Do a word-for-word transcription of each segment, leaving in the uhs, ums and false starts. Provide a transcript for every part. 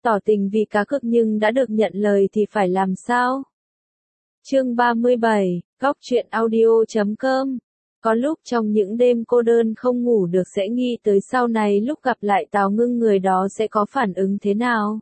Tỏ tình vì cá cược nhưng đã được nhận lời thì phải làm sao? Chương ba mươi bảy, góc truyện audio chấm com. Có lúc trong những đêm cô đơn không ngủ được sẽ nghĩ tới sau này lúc gặp lại Tào Ngưng người đó sẽ có phản ứng thế nào?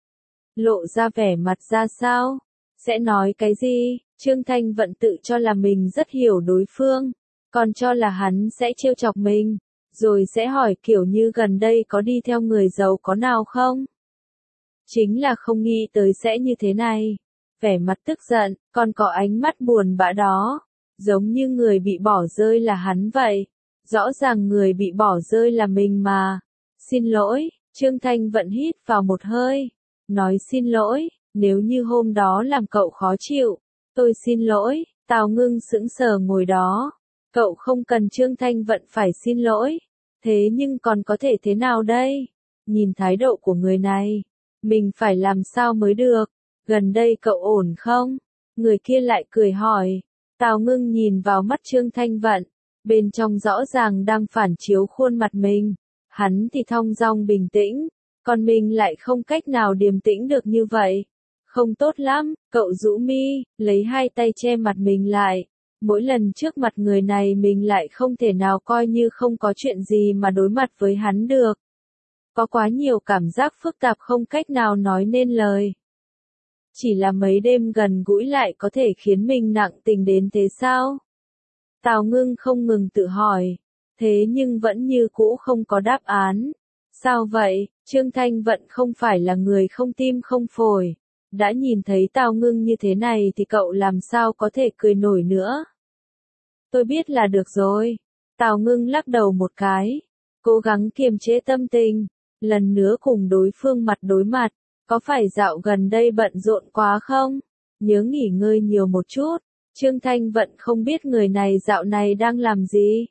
Lộ ra vẻ mặt ra sao? Sẽ nói cái gì? Trương Thanh Vận tự cho là mình rất hiểu đối phương, còn cho là hắn sẽ trêu chọc mình, rồi sẽ hỏi kiểu như gần đây có đi theo người giàu có nào không? Chính là không nghĩ tới sẽ như thế này. Vẻ mặt tức giận, còn có ánh mắt buồn bã đó, giống như người bị bỏ rơi là hắn vậy. Rõ ràng người bị bỏ rơi là mình mà. Xin lỗi, Trương Thanh Vận hít vào một hơi, nói xin lỗi, nếu như hôm đó làm cậu khó chịu, tôi xin lỗi. Tào Ngưng sững sờ ngồi đó, cậu không cần Trương Thanh Vận phải xin lỗi, thế nhưng còn có thể thế nào đây? Nhìn thái độ của người này, mình phải làm sao mới được? Gần đây cậu ổn không? Người kia lại cười hỏi. Tào Ngưng nhìn vào mắt Trương Thanh Vận, bên trong rõ ràng đang phản chiếu khuôn mặt mình. Hắn thì thong dong bình tĩnh, còn mình lại không cách nào điềm tĩnh được như vậy. Không tốt lắm, cậu rũ mi, lấy hai tay che mặt mình lại. Mỗi lần trước mặt người này mình lại không thể nào coi như không có chuyện gì mà đối mặt với hắn được. Có quá nhiều cảm giác phức tạp không cách nào nói nên lời. Chỉ là mấy đêm gần gũi lại có thể khiến mình nặng tình đến thế sao? Tào Ngưng không ngừng tự hỏi, thế nhưng vẫn như cũ không có đáp án. Sao vậy? Trương Thanh Vận không phải là người không tim không phổi. Đã nhìn thấy Tào Ngưng như thế này thì cậu làm sao có thể cười nổi nữa? Tôi biết là được rồi. Tào Ngưng lắc đầu một cái, cố gắng kiềm chế tâm tình, lần nữa cùng đối phương mặt đối mặt. Có phải dạo gần đây bận rộn quá không? Nhớ nghỉ ngơi nhiều một chút. Trương Thanh Vận không biết người này dạo này đang làm gì.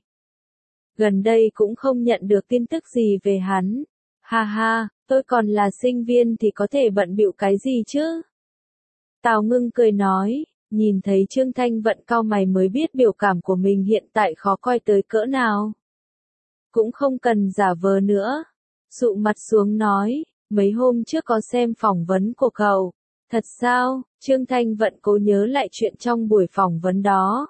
Gần đây cũng không nhận được tin tức gì về hắn. Ha ha, tôi còn là sinh viên thì có thể bận bịu cái gì chứ? Tào Ngưng cười nói, nhìn thấy Trương Thanh Vận cau mày mới biết biểu cảm của mình hiện tại khó coi tới cỡ nào. Cũng không cần giả vờ nữa. Sụ mặt xuống nói. Mấy hôm trước có xem phỏng vấn của cậu. Thật sao? Trương Thanh Vận cố nhớ lại chuyện trong buổi phỏng vấn đó.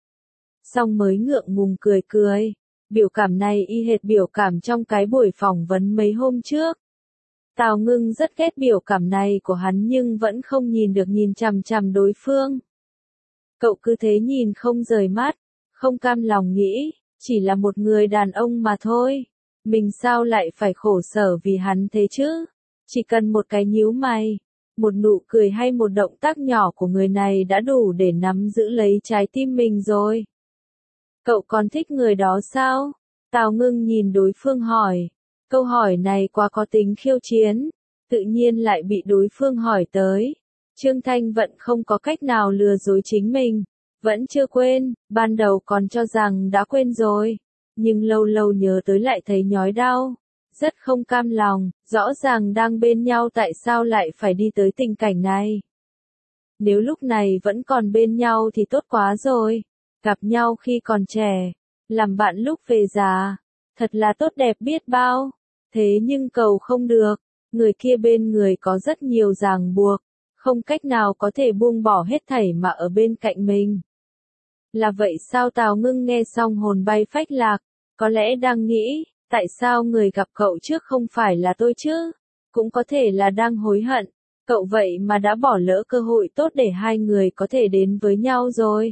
Xong mới ngượng ngùng cười cười. Biểu cảm này y hệt biểu cảm trong cái buổi phỏng vấn mấy hôm trước. Tào Ngưng rất ghét biểu cảm này của hắn nhưng vẫn không nhìn được nhìn chằm chằm đối phương. Cậu cứ thế nhìn không rời mắt, không cam lòng nghĩ, chỉ là một người đàn ông mà thôi. Mình sao lại phải khổ sở vì hắn thế chứ? Chỉ cần một cái nhíu mày, một nụ cười hay một động tác nhỏ của người này đã đủ để nắm giữ lấy trái tim mình rồi. Cậu còn thích người đó sao? Tào Ngưng nhìn đối phương hỏi. Câu hỏi này quá có tính khiêu chiến, tự nhiên lại bị đối phương hỏi tới. Trương Thanh Vận không có cách nào lừa dối chính mình, vẫn chưa quên, ban đầu còn cho rằng đã quên rồi, nhưng lâu lâu nhớ tới lại thấy nhói đau. Rất không cam lòng, rõ ràng đang bên nhau tại sao lại phải đi tới tình cảnh này. Nếu lúc này vẫn còn bên nhau thì tốt quá rồi. Gặp nhau khi còn trẻ, làm bạn lúc về già, thật là tốt đẹp biết bao. Thế nhưng cầu không được, người kia bên người có rất nhiều ràng buộc, không cách nào có thể buông bỏ hết thảy mà ở bên cạnh mình. Là vậy sao? Tào Ngưng nghe xong hồn bay phách lạc, có lẽ đang nghĩ, tại sao người gặp cậu trước không phải là tôi chứ? Cũng có thể là đang hối hận, cậu vậy mà đã bỏ lỡ cơ hội tốt để hai người có thể đến với nhau rồi.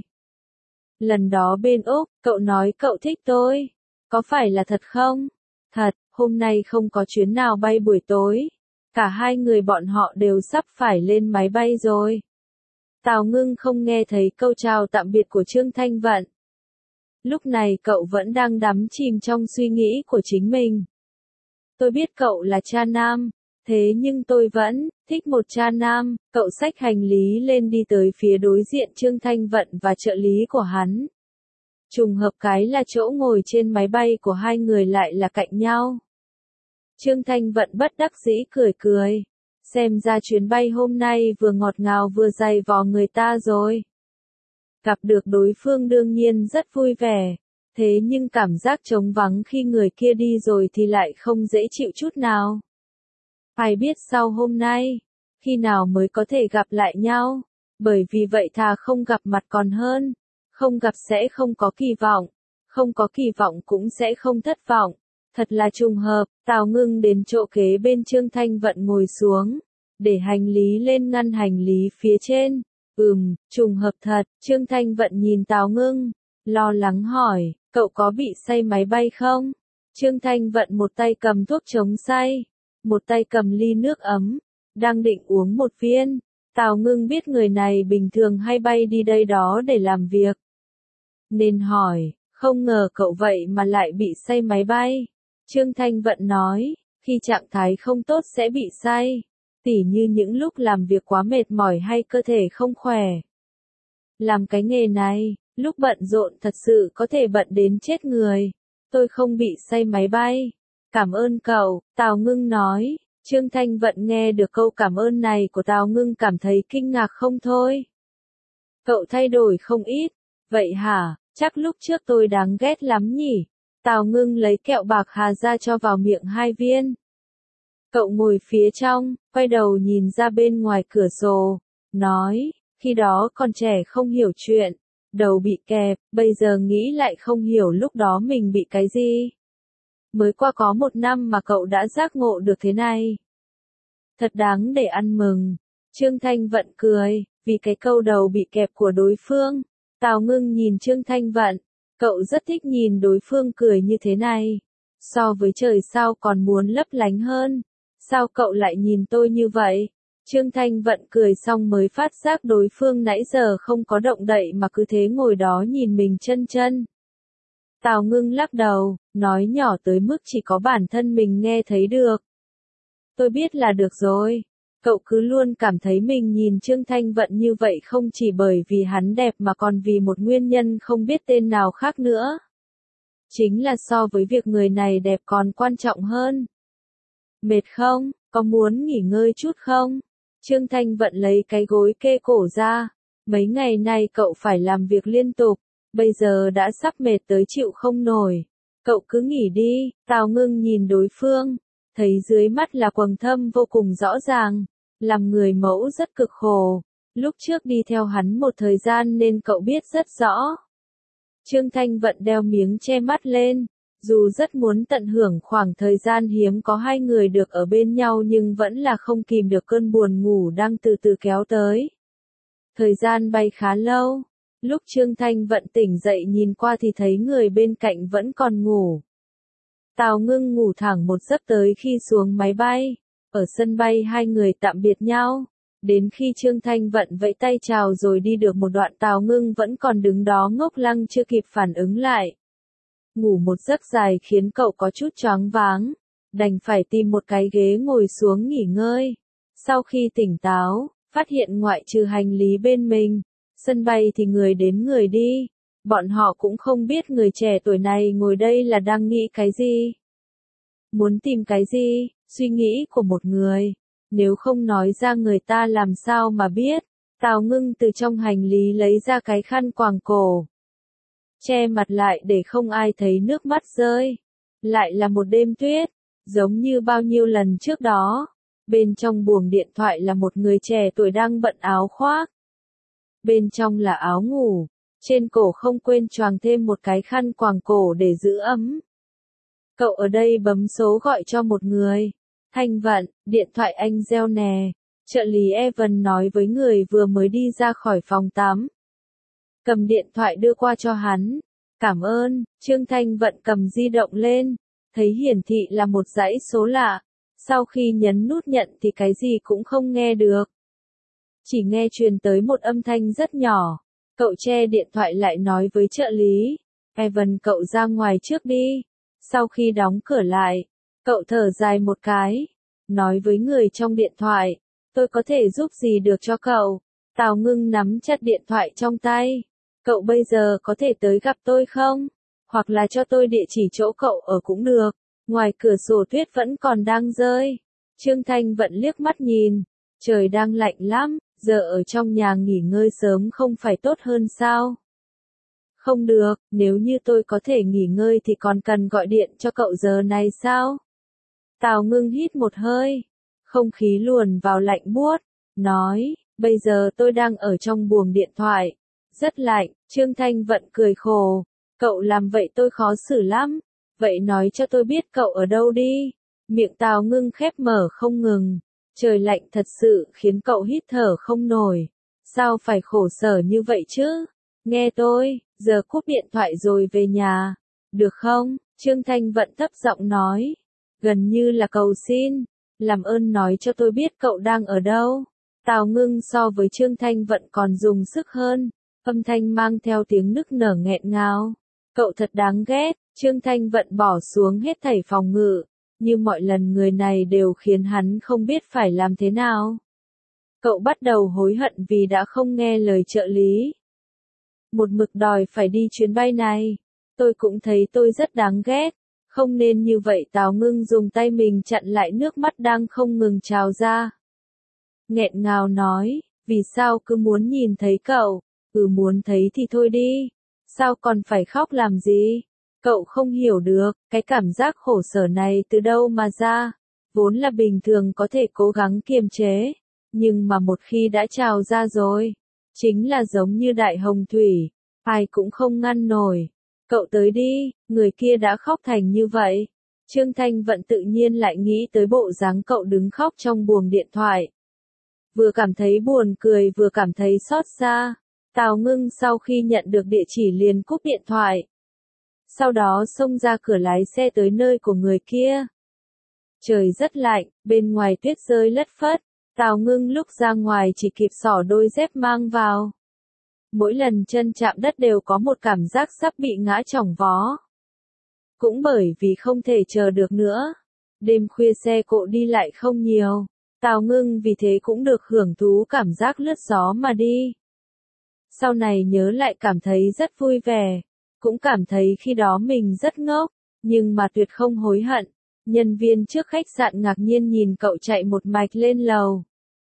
Lần đó bên Úc, cậu nói cậu thích tôi, có phải là thật không? Thật, hôm nay không có chuyến nào bay buổi tối. Cả hai người bọn họ đều sắp phải lên máy bay rồi. Tào Ngưng không nghe thấy câu chào tạm biệt của Trương Thanh Vận. Lúc này cậu vẫn đang đắm chìm trong suy nghĩ của chính mình. Tôi biết cậu là cha nam, thế nhưng tôi vẫn thích một cha nam. Cậu xách hành lý lên đi tới phía đối diện Trương Thanh Vận và trợ lý của hắn. Trùng hợp cái là chỗ ngồi trên máy bay của hai người lại là cạnh nhau. Trương Thanh Vận bất đắc dĩ cười cười. Xem ra chuyến bay hôm nay vừa ngọt ngào vừa dày vò người ta rồi. Gặp được đối phương đương nhiên rất vui vẻ. Thế nhưng cảm giác trống vắng khi người kia đi rồi thì lại không dễ chịu chút nào. Ai biết sau hôm nay, khi nào mới có thể gặp lại nhau, bởi vì vậy thà không gặp mặt còn hơn, không gặp sẽ không có kỳ vọng, không có kỳ vọng cũng sẽ không thất vọng. Thật là trùng hợp, Tào Ngưng đến chỗ kế bên Trương Thanh Vận ngồi xuống, để hành lý lên ngăn hành lý phía trên. Ừm, trùng hợp thật, Trương Thanh Vận nhìn Tào Ngưng, lo lắng hỏi, cậu có bị say máy bay không? Trương Thanh Vận một tay cầm thuốc chống say, một tay cầm ly nước ấm, đang định uống một viên. Tào Ngưng biết người này bình thường hay bay đi đây đó để làm việc, nên hỏi, không ngờ cậu vậy mà lại bị say máy bay. Trương Thanh Vận nói, khi trạng thái không tốt sẽ bị say, tỉ như những lúc làm việc quá mệt mỏi hay cơ thể không khỏe. Làm cái nghề này, lúc bận rộn thật sự có thể bận đến chết người. Tôi không bị say máy bay. Cảm ơn cậu, Tào Ngưng nói. Trương Thanh Vận nghe được câu cảm ơn này của Tào Ngưng cảm thấy kinh ngạc không thôi. Cậu thay đổi không ít. Vậy hả, chắc lúc trước tôi đáng ghét lắm nhỉ. Tào Ngưng lấy kẹo bạc hà ra cho vào miệng hai viên. Cậu ngồi phía trong, quay đầu nhìn ra bên ngoài cửa sổ, nói, khi đó còn trẻ không hiểu chuyện, đầu bị kẹp, bây giờ nghĩ lại không hiểu lúc đó mình bị cái gì. Mới qua có một năm mà cậu đã giác ngộ được thế này. Thật đáng để ăn mừng. Trương Thanh Vận cười, vì cái câu đầu bị kẹp của đối phương. Tào Ngưng nhìn Trương Thanh Vận, cậu rất thích nhìn đối phương cười như thế này. So với trời sao còn muốn lấp lánh hơn. Sao cậu lại nhìn tôi như vậy? Trương Thanh Vận cười xong mới phát giác đối phương nãy giờ không có động đậy mà cứ thế ngồi đó nhìn mình chân chân. Tào Ngưng lắc đầu, nói nhỏ tới mức chỉ có bản thân mình nghe thấy được. Tôi biết là được rồi. Cậu cứ luôn cảm thấy mình nhìn Trương Thanh Vận như vậy không chỉ bởi vì hắn đẹp mà còn vì một nguyên nhân không biết tên nào khác nữa. Chính là so với việc người này đẹp còn quan trọng hơn. Mệt không? Có muốn nghỉ ngơi chút không? Trương Thanh Vận lấy cái gối kê cổ ra. Mấy ngày nay cậu phải làm việc liên tục, bây giờ đã sắp mệt tới chịu không nổi. Cậu cứ nghỉ đi. Tào Ngưng nhìn đối phương, thấy dưới mắt là quầng thâm vô cùng rõ ràng. Làm người mẫu rất cực khổ. Lúc trước đi theo hắn một thời gian nên cậu biết rất rõ. Trương Thanh Vận đeo miếng che mắt lên. Dù rất muốn tận hưởng khoảng thời gian hiếm có hai người được ở bên nhau nhưng vẫn là không kìm được cơn buồn ngủ đang từ từ kéo tới. Thời gian bay khá lâu. Lúc Trương Thanh Vận tỉnh dậy nhìn qua thì thấy người bên cạnh vẫn còn ngủ. Tào Ngưng ngủ thẳng một giấc tới khi xuống máy bay. Ở sân bay hai người tạm biệt nhau. Đến khi Trương Thanh Vận vẫy tay chào rồi đi được một đoạn Tào Ngưng vẫn còn đứng đó ngốc lăng chưa kịp phản ứng lại. Ngủ một giấc dài khiến cậu có chút choáng váng, đành phải tìm một cái ghế ngồi xuống nghỉ ngơi. Sau khi tỉnh táo, phát hiện ngoại trừ hành lý bên mình, sân bay thì người đến người đi. Bọn họ cũng không biết người trẻ tuổi này ngồi đây là đang nghĩ cái gì. Muốn tìm cái gì, suy nghĩ của một người. Nếu không nói ra người ta làm sao mà biết. Tào Ngưng từ trong hành lý lấy ra cái khăn quàng cổ. Che mặt lại để không ai thấy nước mắt rơi. Lại là một đêm tuyết, giống như bao nhiêu lần trước đó. Bên trong buồng điện thoại là một người trẻ tuổi đang bận áo khoác. Bên trong là áo ngủ, trên cổ không quên choàng thêm một cái khăn quàng cổ để giữ ấm. Cậu ở đây bấm số gọi cho một người. Thanh Vận, điện thoại anh reo nè. Trợ lý Evan nói với người vừa mới đi ra khỏi phòng tắm. Cầm điện thoại đưa qua cho hắn. Cảm ơn. Trương Thanh Vận cầm di động lên, thấy hiển thị là một dãy số lạ. Sau khi nhấn nút nhận thì cái gì cũng không nghe được. Chỉ nghe truyền tới một âm thanh rất nhỏ. Cậu che điện thoại lại nói với trợ lý. Evan, cậu ra ngoài trước đi. Sau khi đóng cửa lại, cậu thở dài một cái. Nói với người trong điện thoại. Tôi có thể giúp gì được cho cậu? Tào Ngưng nắm chặt điện thoại trong tay. Cậu bây giờ có thể tới gặp tôi không? Hoặc là cho tôi địa chỉ chỗ cậu ở cũng được. Ngoài cửa sổ tuyết vẫn còn đang rơi. Trương Thanh Vận liếc mắt nhìn. Trời đang lạnh lắm, giờ ở trong nhà nghỉ ngơi sớm không phải tốt hơn sao? Không được, nếu như tôi có thể nghỉ ngơi thì còn cần gọi điện cho cậu giờ này sao? Tào Ngưng hít một hơi. Không khí luồn vào lạnh buốt, nói, bây giờ tôi đang ở trong buồng điện thoại. Rất lạnh, Trương Thanh Vận cười khổ. Cậu làm vậy tôi khó xử lắm. Vậy nói cho tôi biết cậu ở đâu đi. Miệng Tào Ngưng khép mở không ngừng. Trời lạnh thật sự khiến cậu hít thở không nổi. Sao phải khổ sở như vậy chứ? Nghe tôi, giờ cúp điện thoại rồi về nhà. Được không? Trương Thanh Vận thấp giọng nói. Gần như là cầu xin. Làm ơn nói cho tôi biết cậu đang ở đâu. Tào Ngưng so với Trương Thanh Vận còn dùng sức hơn. Âm thanh mang theo tiếng nức nở nghẹn ngào. Cậu thật đáng ghét. Trương Thanh Vận bỏ xuống hết thảy phòng ngự. Như mọi lần người này đều khiến hắn không biết phải làm thế nào. Cậu bắt đầu hối hận vì đã không nghe lời trợ lý. Một mực đòi phải đi chuyến bay này. Tôi cũng thấy tôi rất đáng ghét. Không nên như vậy. Tào Ngưng dùng tay mình chặn lại nước mắt đang không ngừng trào ra. Nghẹn ngào nói, vì sao cứ muốn nhìn thấy cậu, ừ muốn thấy thì thôi đi, sao còn phải khóc làm gì? Cậu không hiểu được, cái cảm giác khổ sở này từ đâu mà ra, vốn là bình thường có thể cố gắng kiềm chế, nhưng mà một khi đã trào ra rồi, chính là giống như đại hồng thủy, ai cũng không ngăn nổi. Cậu tới đi, người kia đã khóc thành như vậy. Trương Thanh Vận tự nhiên lại nghĩ tới bộ dáng cậu đứng khóc trong buồng điện thoại. Vừa cảm thấy buồn cười vừa cảm thấy xót xa. Tào Ngưng sau khi nhận được địa chỉ liền cúp điện thoại. Sau đó xông ra cửa lái xe tới nơi của người kia. Trời rất lạnh, bên ngoài tuyết rơi lất phất. Tào Ngưng lúc ra ngoài chỉ kịp xỏ đôi dép mang vào. Mỗi lần chân chạm đất đều có một cảm giác sắp bị ngã chỏng vó. Cũng bởi vì không thể chờ được nữa. Đêm khuya xe cộ đi lại không nhiều. Tào Ngưng vì thế cũng được hưởng thú cảm giác lướt gió mà đi. Sau này nhớ lại cảm thấy rất vui vẻ. Cũng cảm thấy khi đó mình rất ngốc. Nhưng mà tuyệt không hối hận. Nhân viên trước khách sạn ngạc nhiên nhìn cậu chạy một mạch lên lầu.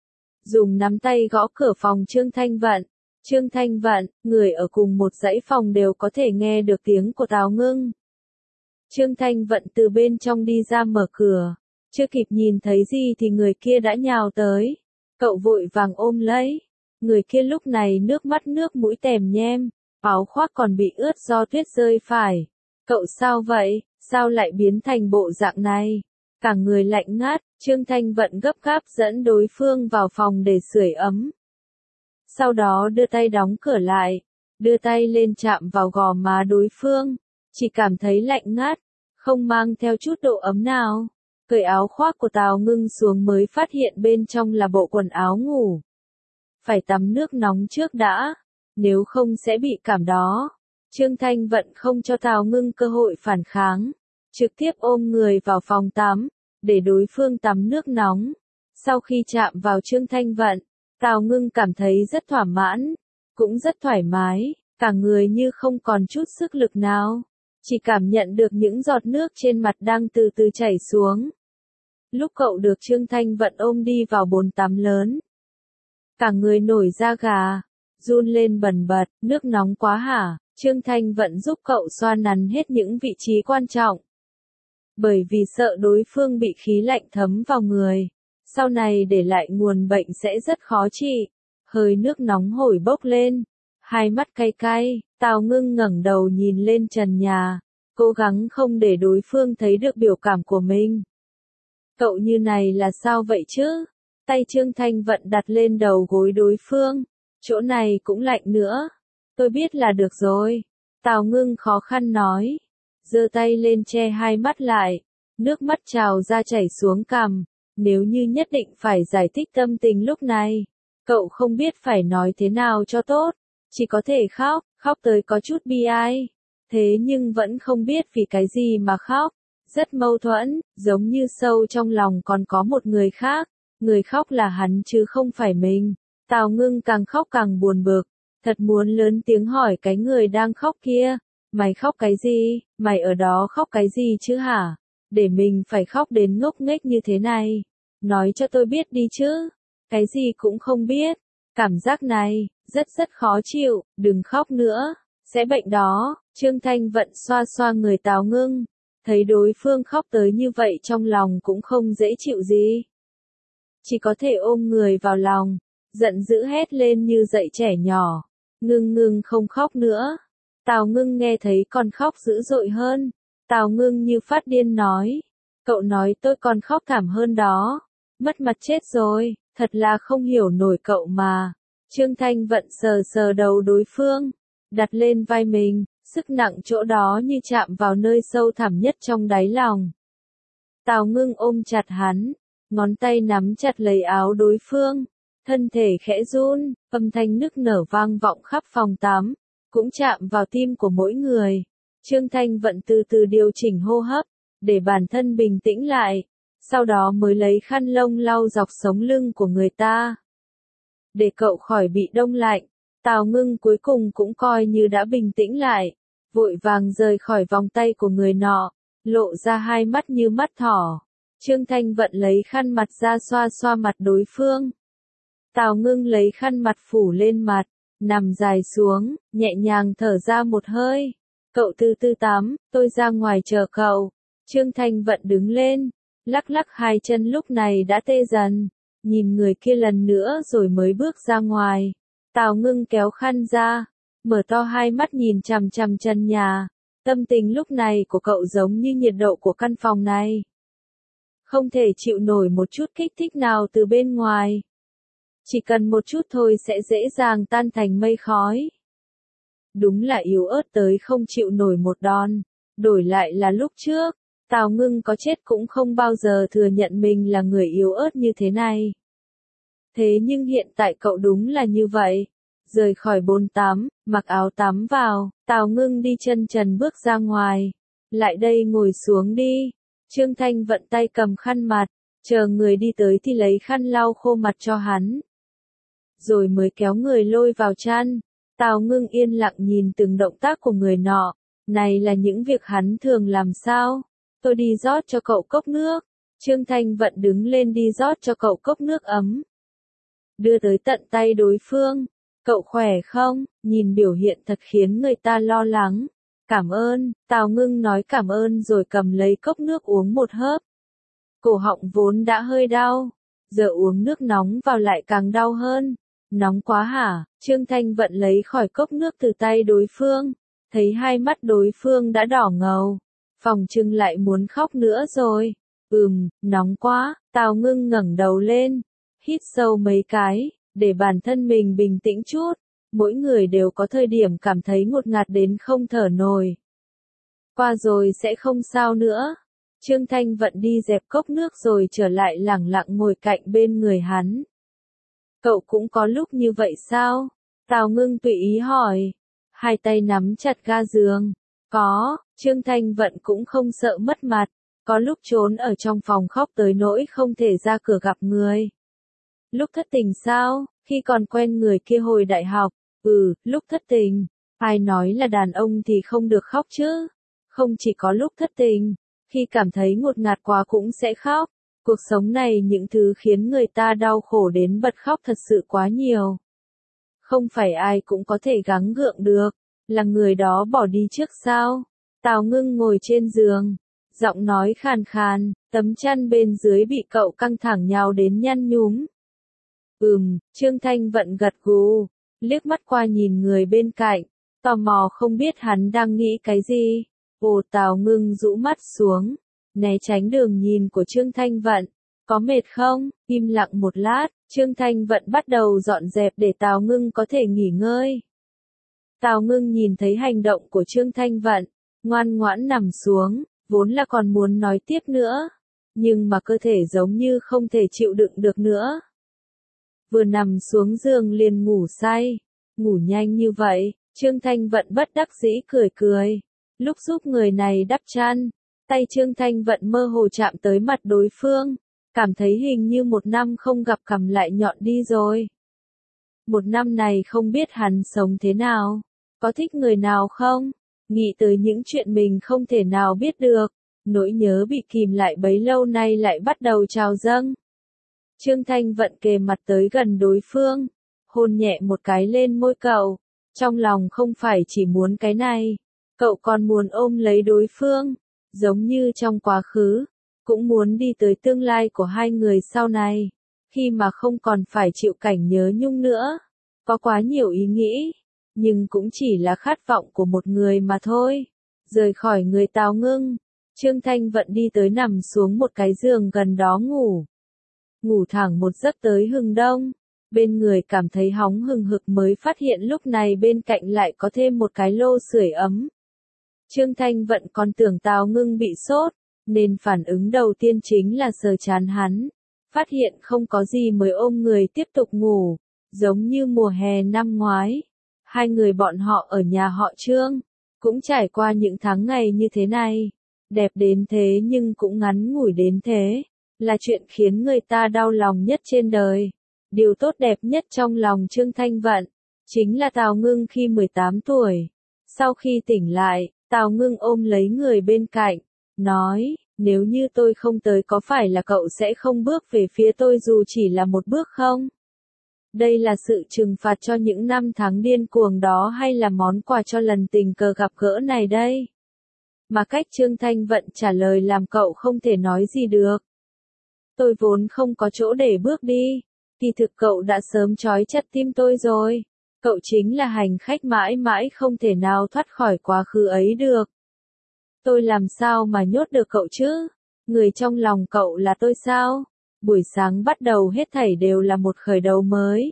Dùng nắm tay gõ cửa phòng Trương Thanh Vận. Trương Thanh Vận, người ở cùng một dãy phòng đều có thể nghe được tiếng của Tào Ngưng. Trương Thanh Vận từ bên trong đi ra mở cửa. Chưa kịp nhìn thấy gì thì người kia đã nhào tới. Cậu vội vàng ôm lấy. Người kia lúc này nước mắt nước mũi tèm nhem. Áo khoác còn bị ướt do tuyết rơi phải. Cậu sao vậy? Sao lại biến thành bộ dạng này? Cả người lạnh ngắt. Trương Thanh Vận gấp gáp dẫn đối phương vào phòng để sưởi ấm. Sau đó đưa tay đóng cửa lại. Đưa tay lên chạm vào gò má đối phương. Chỉ cảm thấy lạnh ngắt. Không mang theo chút độ ấm nào. Cởi áo khoác của Tào Ngưng xuống mới phát hiện bên trong là bộ quần áo ngủ. Phải tắm nước nóng trước đã. Nếu không sẽ bị cảm đó. Trương Thanh Vận không cho Tào Ngưng cơ hội phản kháng. Trực tiếp ôm người vào phòng tắm. Để đối phương tắm nước nóng. Sau khi chạm vào Trương Thanh Vận. Tào Ngưng cảm thấy rất thỏa mãn. Cũng rất thoải mái. Cả người như không còn chút sức lực nào. Chỉ cảm nhận được những giọt nước trên mặt đang từ từ chảy xuống. Lúc cậu được Trương Thanh Vận ôm đi vào bồn tắm lớn. Cả người nổi da gà. Run lên bần bật, nước nóng quá hả? Trương Thanh Vận giúp cậu xoa nắn hết những vị trí quan trọng. Bởi vì sợ đối phương bị khí lạnh thấm vào người. Sau này để lại nguồn bệnh sẽ rất khó trị. Hơi nước nóng hổi bốc lên. Hai mắt cay cay, Tào Ngưng ngẩng đầu nhìn lên trần nhà. Cố gắng không để đối phương thấy được biểu cảm của mình. Cậu như này là sao vậy chứ? Tay Trương Thanh Vận đặt lên đầu gối đối phương. Chỗ này cũng lạnh nữa. Tôi biết là được rồi. Tào Ngưng khó khăn nói. Giơ tay lên che hai mắt lại. Nước mắt trào ra chảy xuống cằm. Nếu như nhất định phải giải thích tâm tình lúc này. Cậu không biết phải nói thế nào cho tốt. Chỉ có thể khóc, khóc tới có chút bi ai. Thế nhưng vẫn không biết vì cái gì mà khóc. Rất mâu thuẫn, giống như sâu trong lòng còn có một người khác. Người khóc là hắn chứ không phải mình. Tào Ngưng càng khóc càng buồn bực. Thật muốn lớn tiếng hỏi cái người đang khóc kia. Mày khóc cái gì? Mày ở đó khóc cái gì chứ hả? Để mình phải khóc đến ngốc nghếch như thế này. Nói cho tôi biết đi chứ. Cái gì cũng không biết. Cảm giác này, rất rất khó chịu, đừng khóc nữa. Sẽ bệnh đó. Trương Thanh Vận xoa xoa người Tào Ngưng. Thấy đối phương khóc tới như vậy trong lòng cũng không dễ chịu gì. chỉ có thể ôm người vào lòng, giận dữ hét lên như dậy trẻ nhỏ. Ngưng ngưng không khóc nữa. Tào Ngưng nghe thấy còn khóc dữ dội hơn. Tào Ngưng như phát điên nói. Cậu nói tôi còn khóc thảm hơn đó. Mất mặt chết rồi, thật là không hiểu nổi cậu mà. Trương Thanh Vận sờ sờ đầu đối phương, đặt lên vai mình, sức nặng chỗ đó như chạm vào nơi sâu thẳm nhất trong đáy lòng. Tào Ngưng ôm chặt hắn, ngón tay nắm chặt lấy áo đối phương, thân thể khẽ run, âm thanh nức nở vang vọng khắp phòng tắm, cũng chạm vào tim của mỗi người. Trương Thanh Vận từ từ điều chỉnh hô hấp, để bản thân bình tĩnh lại, sau đó mới lấy khăn lông lau dọc sống lưng của người ta. Để cậu khỏi bị đông lạnh, Tào Ngưng cuối cùng cũng coi như đã bình tĩnh lại, vội vàng rời khỏi vòng tay của người nọ, lộ ra hai mắt như mắt thỏ. Trương Thanh Vận lấy khăn mặt ra xoa xoa mặt đối phương. Tào Ngưng lấy khăn mặt phủ lên mặt, nằm dài xuống, nhẹ nhàng thở ra một hơi. Cậu từ từ tắm, tôi ra ngoài chờ cậu. Trương Thanh Vận đứng lên, lắc lắc hai chân lúc này đã tê dần, nhìn người kia lần nữa rồi mới bước ra ngoài. Tào Ngưng kéo khăn ra, mở to hai mắt nhìn chằm chằm chân nhà. Tâm tình lúc này của cậu giống như nhiệt độ của căn phòng này. Không thể chịu nổi một chút kích thích nào từ bên ngoài. Chỉ cần một chút thôi sẽ dễ dàng tan thành mây khói. Đúng là yếu ớt tới không chịu nổi một đòn. Đổi lại là lúc trước, Tào Ngưng có chết cũng không bao giờ thừa nhận mình là người yếu ớt như thế này. Thế nhưng hiện tại cậu đúng là như vậy. Rời khỏi bồn tắm, mặc áo tắm vào, Tào Ngưng đi chân trần bước ra ngoài. Lại đây ngồi xuống đi. Trương Thanh Vận tay cầm khăn mặt, chờ người đi tới thì lấy khăn lau khô mặt cho hắn. Rồi mới kéo người lôi vào chăn. Tào Ngưng yên lặng nhìn từng động tác của người nọ. Này là những việc hắn thường làm sao? Tôi đi rót cho cậu cốc nước. Trương Thanh Vận đứng lên đi rót cho cậu cốc nước ấm. Đưa tới tận tay đối phương. Cậu khỏe không? Nhìn biểu hiện thật khiến người ta lo lắng. Cảm ơn, Tào Ngưng nói cảm ơn rồi cầm lấy cốc nước uống một hớp. Cổ họng vốn đã hơi đau, giờ uống nước nóng vào lại càng đau hơn. Nóng quá hả? Trương Thanh Vận lấy khỏi cốc nước từ tay đối phương, thấy hai mắt đối phương đã đỏ ngầu, phòng trưng lại muốn khóc nữa rồi. Ừm, nóng quá. Tào Ngưng ngẩng đầu lên, hít sâu mấy cái, để bản thân mình bình tĩnh chút. Mỗi người đều có thời điểm cảm thấy ngột ngạt đến không thở nổi. Qua rồi sẽ không sao nữa. Trương Thanh Vận đi dẹp cốc nước rồi trở lại lẳng lặng ngồi cạnh bên người hắn. Cậu cũng có lúc như vậy sao? Tào Ngưng tùy ý hỏi. Hai tay nắm chặt ga giường. Có, Trương Thanh Vận cũng không sợ mất mặt. Có lúc trốn ở trong phòng khóc tới nỗi không thể ra cửa gặp người. Lúc thất tình sao? Khi còn quen người kia hồi đại học. Ừ, lúc thất tình. Ai nói là đàn ông thì không được khóc chứ? Không chỉ có lúc thất tình. Khi cảm thấy ngột ngạt quá cũng sẽ khóc. Cuộc sống này những thứ khiến người ta đau khổ đến bật khóc thật sự quá nhiều. Không phải ai cũng có thể gắng gượng được. Là người đó bỏ đi trước sao? Tào Ngưng ngồi trên giường. Giọng nói khàn khàn, tấm chăn bên dưới bị cậu căng thẳng nhào đến nhăn nhúm. Ừm, Trương Thanh Vận gật gù, liếc mắt qua nhìn người bên cạnh, tò mò không biết hắn đang nghĩ cái gì. Ồ, Tào Ngưng rũ mắt xuống, né tránh đường nhìn của Trương Thanh Vận. Có mệt không? Im lặng một lát, Trương Thanh Vận bắt đầu dọn dẹp để Tào Ngưng có thể nghỉ ngơi. Tào Ngưng nhìn thấy hành động của Trương Thanh Vận, ngoan ngoãn nằm xuống, vốn là còn muốn nói tiếp nữa, nhưng mà cơ thể giống như không thể chịu đựng được nữa. Vừa nằm xuống giường liền ngủ say, ngủ nhanh như vậy, Trương Thanh Vận bất đắc dĩ cười cười. Lúc giúp người này đắp chăn, tay Trương Thanh Vận mơ hồ chạm tới mặt đối phương, cảm thấy hình như một năm không gặp cằm lại nhọn đi rồi. Một năm này không biết hắn sống thế nào, có thích người nào không? Nghĩ tới những chuyện mình không thể nào biết được, nỗi nhớ bị kìm lại bấy lâu nay lại bắt đầu trào dâng. Trương Thanh Vận kề mặt tới gần đối phương, hôn nhẹ một cái lên môi cậu, trong lòng không phải chỉ muốn cái này, cậu còn muốn ôm lấy đối phương, giống như trong quá khứ, cũng muốn đi tới tương lai của hai người sau này. khi mà không còn phải chịu cảnh nhớ nhung nữa. Có quá nhiều ý nghĩ, nhưng cũng chỉ là khát vọng của một người mà thôi. Rời khỏi người Tào Ngưng, Trương Thanh Vận đi tới nằm xuống một cái giường gần đó ngủ. Ngủ thẳng một giấc tới hừng đông, bên người cảm thấy hóng hừng hực mới phát hiện lúc này bên cạnh lại có thêm một cái lô sưởi ấm. Trương Thanh Vận còn tưởng Tào Ngưng bị sốt, nên phản ứng đầu tiên chính là sờ trán hắn. Phát hiện không có gì mới ôm người tiếp tục ngủ, giống như mùa hè năm ngoái. Hai người bọn họ ở nhà họ Trương, cũng trải qua những tháng ngày như thế này. Đẹp đến thế nhưng cũng ngắn ngủi đến thế, là chuyện khiến người ta đau lòng nhất trên đời. Điều tốt đẹp nhất trong lòng Trương Thanh Vận, chính là Tào Ngưng khi mười tám tuổi. Sau khi tỉnh lại, Tào Ngưng ôm lấy người bên cạnh, nói, nếu như tôi không tới có phải là cậu sẽ không bước về phía tôi dù chỉ là một bước không? Đây là sự trừng phạt cho những năm tháng điên cuồng đó hay là món quà cho lần tình cờ gặp gỡ này đây? Mà cách Trương Thanh Vận trả lời làm cậu không thể nói gì được. Tôi vốn không có chỗ để bước đi, kỳ thực cậu đã sớm trói chặt tim tôi rồi. Cậu chính là hành khách mãi mãi không thể nào thoát khỏi quá khứ ấy được. Tôi làm sao mà nhốt được cậu chứ? Người trong lòng cậu là tôi sao? Buổi sáng bắt đầu hết thảy đều là một khởi đầu mới.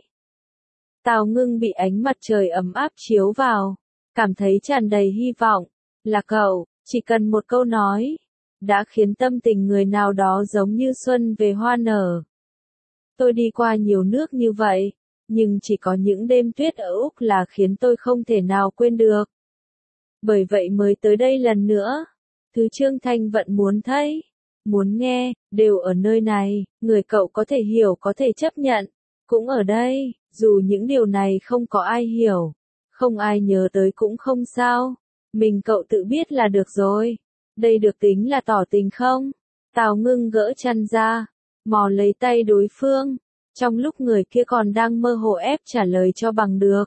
Tào Ngưng bị ánh mặt trời ấm áp chiếu vào, cảm thấy tràn đầy hy vọng. Là cậu, chỉ cần một câu nói, đã khiến tâm tình người nào đó giống như xuân về hoa nở. Tôi đi qua nhiều nước như vậy, nhưng chỉ có những đêm tuyết ở Úc là khiến tôi không thể nào quên được. Bởi vậy mới tới đây lần nữa. Thứ Trương Thanh Vận muốn thấy, muốn nghe, đều ở nơi này, người cậu có thể hiểu có thể chấp nhận, cũng ở đây, dù những điều này không có ai hiểu, không ai nhớ tới cũng không sao, mình cậu tự biết là được rồi. Đây được tính là tỏ tình không? Tào Ngưng gỡ chăn ra, mò lấy tay đối phương, trong lúc người kia còn đang mơ hồ ép trả lời cho bằng được.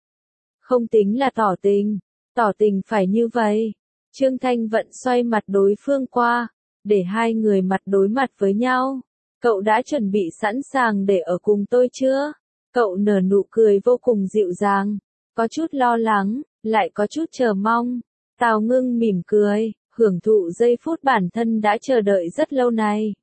Không tính là tỏ tình, tỏ tình phải như vậy. Trương Thanh Vận xoay mặt đối phương qua, để hai người mặt đối mặt với nhau. Cậu đã chuẩn bị sẵn sàng để ở cùng tôi chưa? Cậu nở nụ cười vô cùng dịu dàng, có chút lo lắng, lại có chút chờ mong. Tào Ngưng mỉm cười, hưởng thụ giây phút bản thân đã chờ đợi rất lâu này.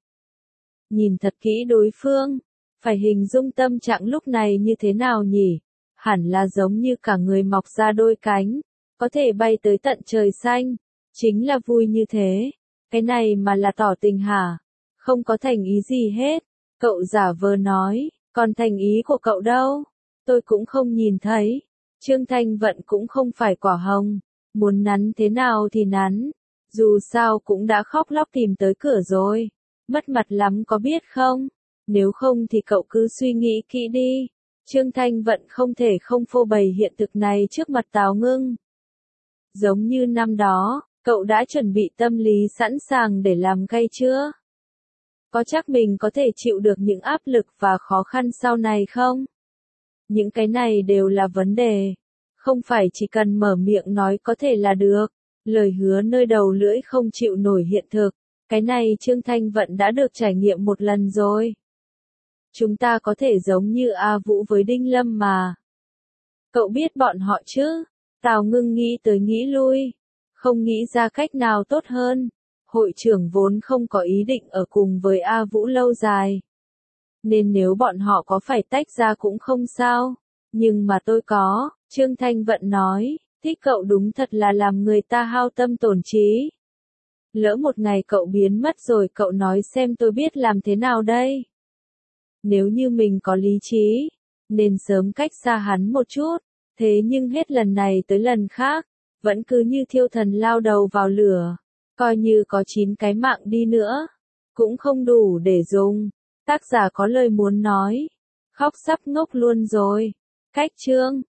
Nhìn thật kỹ đối phương, phải hình dung tâm trạng lúc này như thế nào nhỉ? Hẳn là giống như cả người mọc ra đôi cánh, có thể bay tới tận trời xanh. Chính là vui như thế. Cái này mà là tỏ tình hả? Không có thành ý gì hết. Cậu giả vờ nói, còn thành ý của cậu đâu? Tôi cũng không nhìn thấy. Trương Thanh Vận cũng không phải quả hồng. Muốn nắn thế nào thì nắn. Dù sao cũng đã khóc lóc tìm tới cửa rồi. Mất mặt lắm có biết không? Nếu không thì cậu cứ suy nghĩ kỹ đi. Trương Thanh Vận không thể không phô bày hiện thực này trước mặt Tào Ngưng. Giống như năm đó, cậu đã chuẩn bị tâm lý sẵn sàng để làm gay chưa? Có chắc mình có thể chịu được những áp lực và khó khăn sau này không? Những cái này đều là vấn đề. Không phải chỉ cần mở miệng nói có thể là được. Lời hứa nơi đầu lưỡi không chịu nổi hiện thực. Cái này Trương Thanh Vận đã được trải nghiệm một lần rồi. Chúng ta có thể giống như A Vũ với Đinh Lâm mà. Cậu biết bọn họ chứ? Tào Ngưng nghĩ tới nghĩ lui. Không nghĩ ra cách nào tốt hơn. Hội trưởng vốn không có ý định ở cùng với A Vũ lâu dài. Nên nếu bọn họ có phải tách ra cũng không sao. Nhưng mà tôi có, Trương Thanh Vận nói, thích cậu đúng thật là làm người ta hao tâm tổn trí. Lỡ một ngày cậu biến mất rồi cậu nói xem tôi biết làm thế nào đây? Nếu như mình có lý trí, nên sớm cách xa hắn một chút. Thế nhưng hết lần này tới lần khác, vẫn cứ như thiêu thần lao đầu vào lửa. Coi như có chín cái mạng đi nữa, cũng không đủ để dùng. Tác giả có lời muốn nói, khóc sắp ngốc luôn rồi. Cách chương